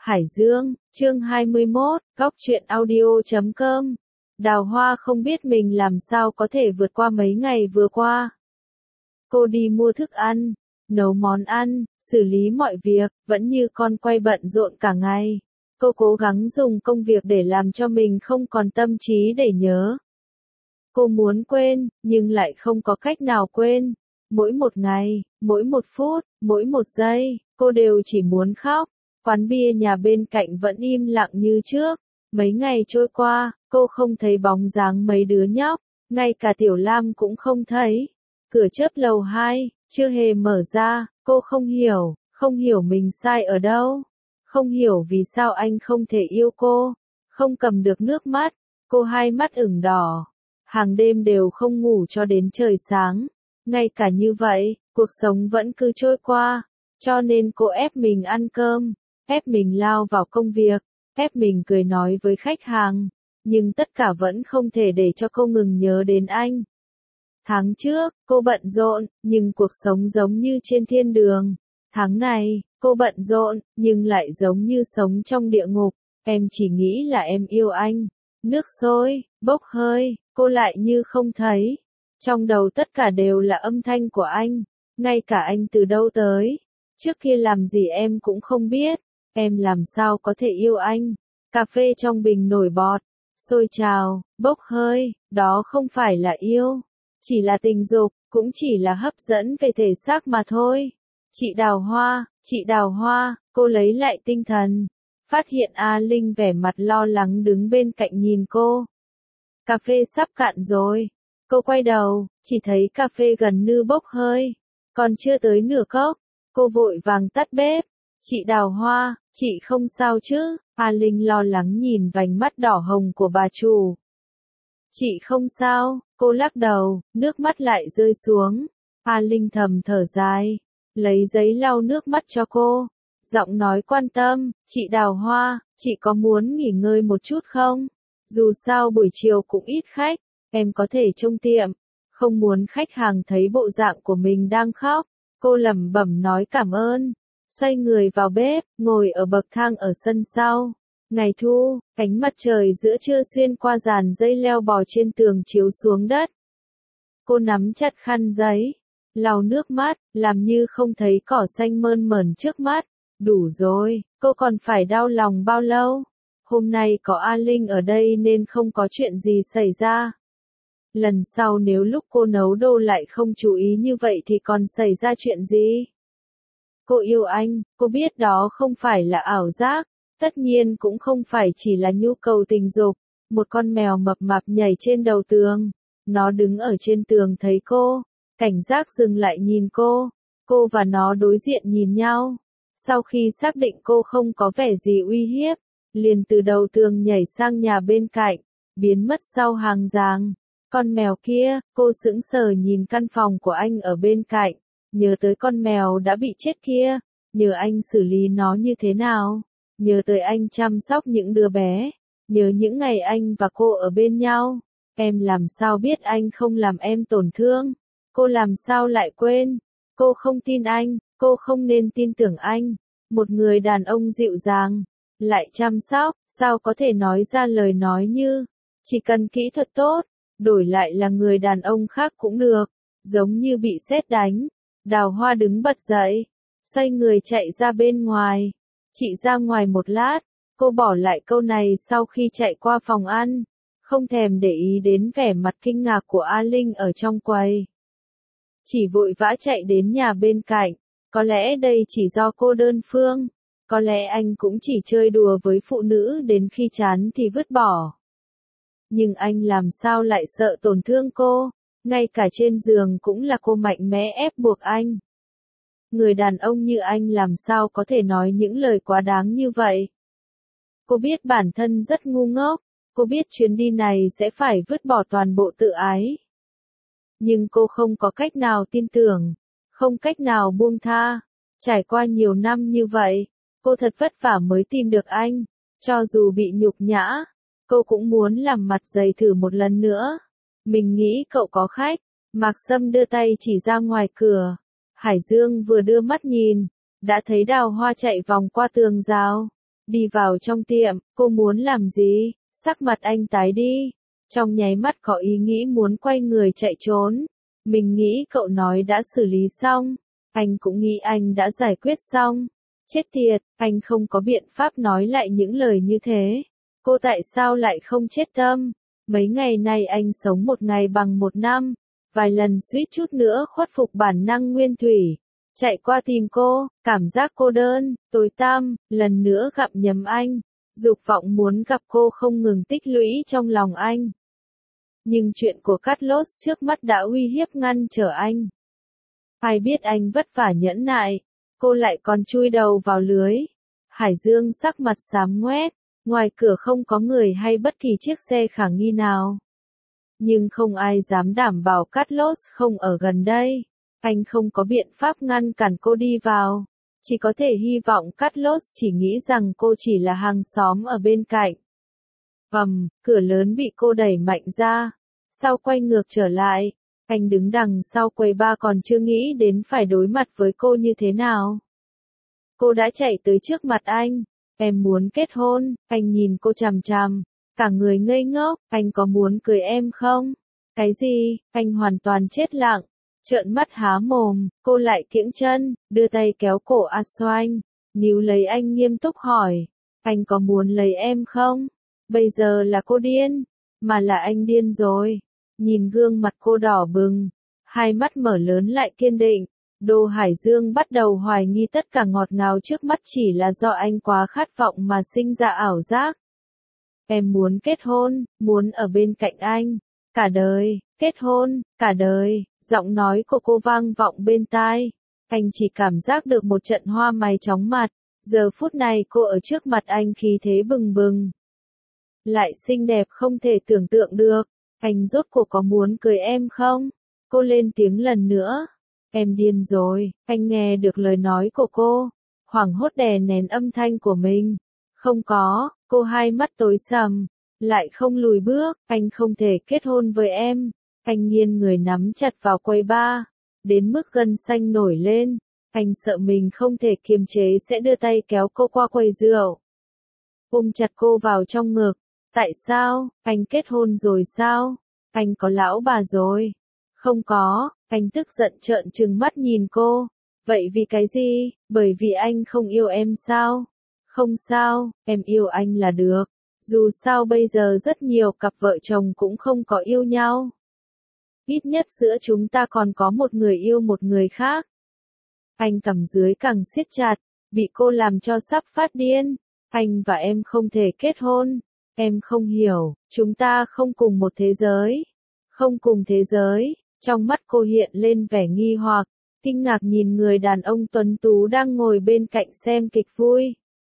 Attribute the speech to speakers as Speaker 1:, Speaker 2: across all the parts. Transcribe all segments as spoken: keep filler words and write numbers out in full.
Speaker 1: Hải Dương, chương hai mươi mốt, góc truyện audio chấm com. Đào Hoa không biết mình làm sao có thể vượt qua mấy ngày vừa qua. Cô đi mua thức ăn, nấu món ăn, xử lý mọi việc, vẫn như con quay bận rộn cả ngày. Cô cố gắng dùng công việc để làm cho mình không còn tâm trí để nhớ. Cô muốn quên, nhưng lại không có cách nào quên. Mỗi một ngày, mỗi một phút, mỗi một giây, cô đều chỉ muốn khóc. Quán bia nhà bên cạnh vẫn im lặng như trước. Mấy ngày trôi qua, cô không thấy bóng dáng mấy đứa nhóc, ngay cả Tiểu Lam cũng không thấy. Cửa chớp lầu hai, chưa hề mở ra, cô không hiểu, không hiểu mình sai ở đâu. Không hiểu vì sao anh không thể yêu cô, không cầm được nước mắt, cô hai mắt ửng đỏ. Hàng đêm đều không ngủ cho đến trời sáng. Ngay cả như vậy, cuộc sống vẫn cứ trôi qua, cho nên cô ép mình ăn cơm, ép mình lao vào công việc, ép mình cười nói với khách hàng, nhưng tất cả vẫn không thể để cho cô ngừng nhớ đến anh. Tháng trước, cô bận rộn, nhưng cuộc sống giống như trên thiên đường. Tháng này, cô bận rộn, nhưng lại giống như sống trong địa ngục. Em chỉ nghĩ là em yêu anh. Nước sôi, bốc hơi, cô lại như không thấy. Trong đầu tất cả đều là âm thanh của anh, ngay cả anh từ đâu tới. Trước kia làm gì em cũng không biết, em làm sao có thể yêu anh. Cà phê trong bình nổi bọt, sôi trào, bốc hơi, đó không phải là yêu. Chỉ là tình dục, cũng chỉ là hấp dẫn về thể xác mà thôi. Chị Đào Hoa, chị Đào Hoa, cô lấy lại tinh thần. Phát hiện A Linh vẻ mặt lo lắng đứng bên cạnh nhìn cô. Cà phê sắp cạn rồi. Cô quay đầu, chỉ thấy cà phê gần như bốc hơi. Còn chưa tới nửa cốc. Cô vội vàng tắt bếp. Chị Đào Hoa, chị không sao chứ? A Linh lo lắng nhìn vành mắt đỏ hồng của bà chủ. Chị không sao, cô lắc đầu, nước mắt lại rơi xuống. A Linh thầm thở dài, lấy giấy lau nước mắt cho cô. Giọng nói quan tâm, chị Đào Hoa, chị có muốn nghỉ ngơi một chút không? Dù sao buổi chiều cũng ít khách, em có thể trông tiệm. Không muốn khách hàng thấy bộ dạng của mình đang khóc. Cô lẩm bẩm nói cảm ơn. Xoay người vào bếp, ngồi ở bậc thang ở sân sau. Ngày thu, ánh mặt trời giữa trưa xuyên qua dàn dây leo bò trên tường chiếu xuống đất. Cô nắm chặt khăn giấy, lau nước mắt, làm như không thấy cỏ xanh mơn mởn trước mắt. Đủ rồi, cô còn phải đau lòng bao lâu? Hôm nay có A Linh ở đây nên không có chuyện gì xảy ra. Lần sau nếu lúc cô nấu đồ lại không chú ý như vậy thì còn xảy ra chuyện gì? Cô yêu anh, cô biết đó không phải là ảo giác, tất nhiên cũng không phải chỉ là nhu cầu tình dục. Một con mèo mập mạp nhảy trên đầu tường, nó đứng ở trên tường thấy cô, cảnh giác dừng lại nhìn cô, cô và nó đối diện nhìn nhau. Sau khi xác định cô không có vẻ gì uy hiếp, liền từ đầu tường nhảy sang nhà bên cạnh, biến mất sau hàng ràng. Con mèo kia, cô sững sờ nhìn căn phòng của anh ở bên cạnh, nhớ tới con mèo đã bị chết kia, nhớ anh xử lý nó như thế nào, nhớ tới anh chăm sóc những đứa bé, nhớ những ngày anh và cô ở bên nhau. Em làm sao biết anh không làm em tổn thương? Cô làm sao lại quên? Cô không tin anh, cô không nên tin tưởng anh. Một người đàn ông dịu dàng, lại chăm sóc, sao có thể nói ra lời nói như, chỉ cần kỹ thuật tốt, đổi lại là người đàn ông khác cũng được, giống như bị sét đánh. Đào Hoa đứng bật dậy, xoay người chạy ra bên ngoài. Chị ra ngoài một lát, cô bỏ lại câu này sau khi chạy qua phòng ăn, không thèm để ý đến vẻ mặt kinh ngạc của A Linh ở trong quầy. Chỉ vội vã chạy đến nhà bên cạnh, có lẽ đây chỉ do cô đơn phương, có lẽ anh cũng chỉ chơi đùa với phụ nữ đến khi chán thì vứt bỏ. Nhưng anh làm sao lại sợ tổn thương cô, ngay cả trên giường cũng là cô mạnh mẽ ép buộc anh. Người đàn ông như anh làm sao có thể nói những lời quá đáng như vậy? Cô biết bản thân rất ngu ngốc, cô biết chuyến đi này sẽ phải vứt bỏ toàn bộ tự ái. Nhưng cô không có cách nào tin tưởng, không cách nào buông tha. Trải qua nhiều năm như vậy, cô thật vất vả mới tìm được anh, cho dù bị nhục nhã, cô cũng muốn làm mặt dày thử một lần nữa. Mình nghĩ cậu có khách. Mạc Sâm đưa tay chỉ ra ngoài cửa. Hải Dương vừa đưa mắt nhìn, đã thấy Đào Hoa chạy vòng qua tường rào, Đi vào trong tiệm, cô muốn làm gì? Sắc mặt anh tái đi. Trong nháy mắt có ý nghĩ muốn quay người chạy trốn. Mình nghĩ cậu nói đã xử lý xong. Anh cũng nghĩ anh đã giải quyết xong. Chết tiệt, anh không có biện pháp nói lại những lời như thế. Cô tại sao lại không chết tâm? Mấy ngày nay anh sống một ngày bằng một năm. Vài lần suýt chút nữa khuất phục bản năng nguyên thủy. Chạy qua tìm cô, cảm giác cô đơn, tối tăm, lần nữa gặp nhầm anh. Dục vọng muốn gặp cô không ngừng tích lũy trong lòng anh. Nhưng chuyện của Carlos trước mắt đã uy hiếp ngăn trở anh. Ai biết anh vất vả nhẫn nại, cô lại còn chui đầu vào lưới. Hải Dương sắc mặt xám ngoét, ngoài cửa không có người hay bất kỳ chiếc xe khả nghi nào. Nhưng không ai dám đảm bảo Carlos không ở gần đây. Anh không có biện pháp ngăn cản cô đi vào. Chỉ có thể hy vọng Carlos chỉ nghĩ rằng cô chỉ là hàng xóm ở bên cạnh. Ầm, cửa lớn bị cô đẩy mạnh ra. Sau quay ngược trở lại, anh đứng đằng sau quầy bar còn chưa nghĩ đến phải đối mặt với cô như thế nào. Cô đã chạy tới trước mặt anh. Em muốn kết hôn, anh nhìn cô chằm chằm. Cả người ngây ngốc, anh có muốn cưới em không? Cái gì? Anh hoàn toàn chết lặng. Trợn mắt há mồm, cô lại kiễng chân, đưa tay kéo cổ A Xoanh, níu lấy anh nghiêm túc hỏi, anh có muốn lấy em không? Bây giờ là cô điên, mà là anh điên rồi. Nhìn gương mặt cô đỏ bừng, hai mắt mở lớn lại kiên định, Đô Hải Dương bắt đầu hoài nghi tất cả ngọt ngào trước mắt chỉ là do anh quá khát vọng mà sinh ra ảo giác. Em muốn kết hôn, muốn ở bên cạnh anh, cả đời, kết hôn, cả đời. Giọng nói của cô vang vọng bên tai. Anh chỉ cảm giác được một trận hoa mày chóng mặt. Giờ phút này cô ở trước mặt anh khí thế bừng bừng. Lại xinh đẹp không thể tưởng tượng được. Anh rốt cuộc có muốn cưới em không? Cô lên tiếng lần nữa. Em điên rồi. Anh nghe được lời nói của cô. Hoảng hốt đè nén âm thanh của mình. Không có, cô hai mắt tối sầm. Lại không lùi bước. Anh không thể kết hôn với em. Anh nghiêng người nắm chặt vào quầy bar, đến mức gân xanh nổi lên. Anh sợ mình không thể kiềm chế sẽ đưa tay kéo cô qua quầy rượu. Ôm chặt cô vào trong ngực. Tại sao? Anh kết hôn rồi sao? Anh có lão bà rồi. Không có, anh tức giận trợn trừng mắt nhìn cô. Vậy vì cái gì? Bởi vì anh không yêu em sao? Không sao, em yêu anh là được. Dù sao bây giờ rất nhiều cặp vợ chồng cũng không có yêu nhau. Ít nhất giữa chúng ta còn có một người yêu một người khác. Anh cầm dưới càng siết chặt, bị cô làm cho sắp phát điên. Anh và em không thể kết hôn. Em không hiểu, chúng ta không cùng một thế giới. Không cùng thế giới. Trong mắt cô hiện lên vẻ nghi hoặc, kinh ngạc nhìn người đàn ông tuấn tú đang ngồi bên cạnh xem kịch vui.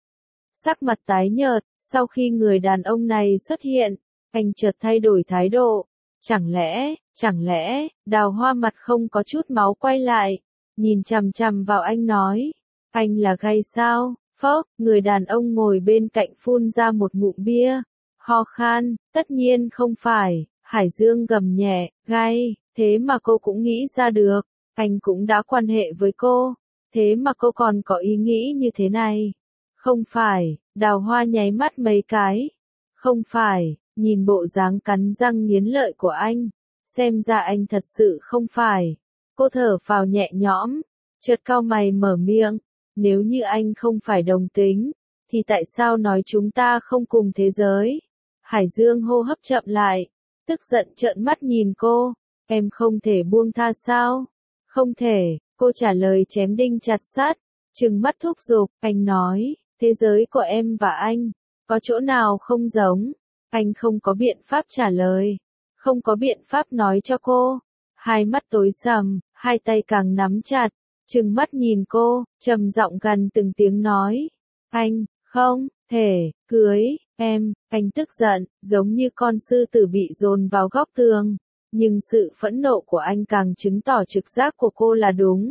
Speaker 1: Sắc mặt tái nhợt, sau khi người đàn ông này xuất hiện, anh chợt thay đổi thái độ. Chẳng lẽ, chẳng lẽ, Đào Hoa mặt không có chút máu quay lại, nhìn chằm chằm vào anh nói, anh là gay sao? Phốc, người đàn ông ngồi bên cạnh phun ra một ngụm bia, ho khan, tất nhiên không phải, Hải Dương gầm nhẹ, gay, thế mà cô cũng nghĩ ra được, anh cũng đã quan hệ với cô, thế mà cô còn có ý nghĩ như thế này. Không phải, Đào Hoa nháy mắt mấy cái, không phải. Nhìn bộ dáng cắn răng nghiến lợi của anh, xem ra anh thật sự không phải. Cô thở phào nhẹ nhõm, chợt cau mày mở miệng, nếu như anh không phải đồng tính, thì tại sao nói chúng ta không cùng thế giới? Hải Dương hô hấp chậm lại, tức giận trợn mắt nhìn cô, em không thể buông tha sao? Không thể, cô trả lời chém đinh chặt sắt, trừng mắt thúc giục, anh nói, thế giới của em và anh, có chỗ nào không giống? Anh không có biện pháp trả lời, không có biện pháp nói cho cô. Hai mắt tối sầm, hai tay càng nắm chặt, trừng mắt nhìn cô, trầm giọng gần từng tiếng nói. Anh, không, thể, cưới, em, anh tức giận, giống như con sư tử bị dồn vào góc tường. Nhưng sự phẫn nộ của anh càng chứng tỏ trực giác của cô là đúng.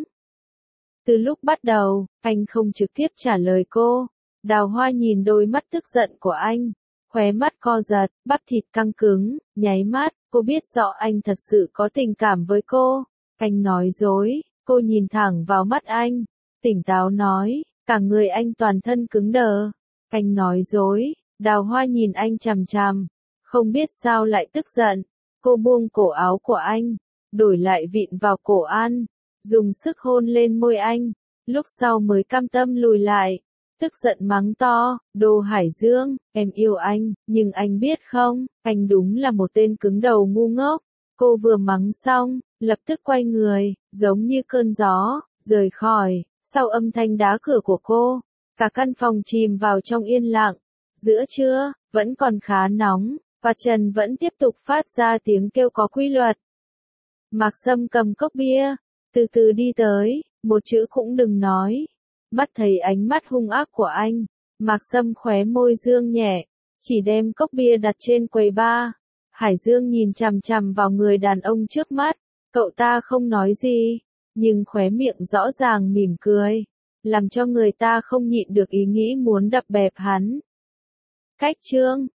Speaker 1: Từ lúc bắt đầu, anh không trực tiếp trả lời cô. Đào Hoa nhìn đôi mắt tức giận của anh. Khóe mắt co giật, bắp thịt căng cứng, nháy mắt, cô biết rõ anh thật sự có tình cảm với cô. Anh nói dối, cô nhìn thẳng vào mắt anh, tỉnh táo nói, cả người anh toàn thân cứng đờ. Anh nói dối, Đào Hoa nhìn anh chằm chằm, không biết sao lại tức giận. Cô buông cổ áo của anh, đổi lại vịn vào cổ anh, dùng sức hôn lên môi anh, lúc sau mới cam tâm lùi lại, tức giận mắng to, đồ Hải Dương, em yêu anh, nhưng anh biết không, anh đúng là một tên cứng đầu ngu ngốc. Cô vừa mắng xong, lập tức quay người, giống như cơn gió, rời khỏi, sau âm thanh đá cửa của cô, cả căn phòng chìm vào trong yên lặng. Giữa trưa, vẫn còn khá nóng, và Trần vẫn tiếp tục phát ra tiếng kêu có quy luật. Mạc Sâm cầm cốc bia, từ từ đi tới, một chữ cũng đừng nói. Mắt thấy ánh mắt hung ác của anh, Mạc Sâm khóe môi dương nhẹ, chỉ đem cốc bia đặt trên quầy bar. Hải Dương nhìn chằm chằm vào người đàn ông trước mắt, cậu ta không nói gì, nhưng khóe miệng rõ ràng mỉm cười, làm cho người ta không nhịn được ý nghĩ muốn đập bẹp hắn. Cách chương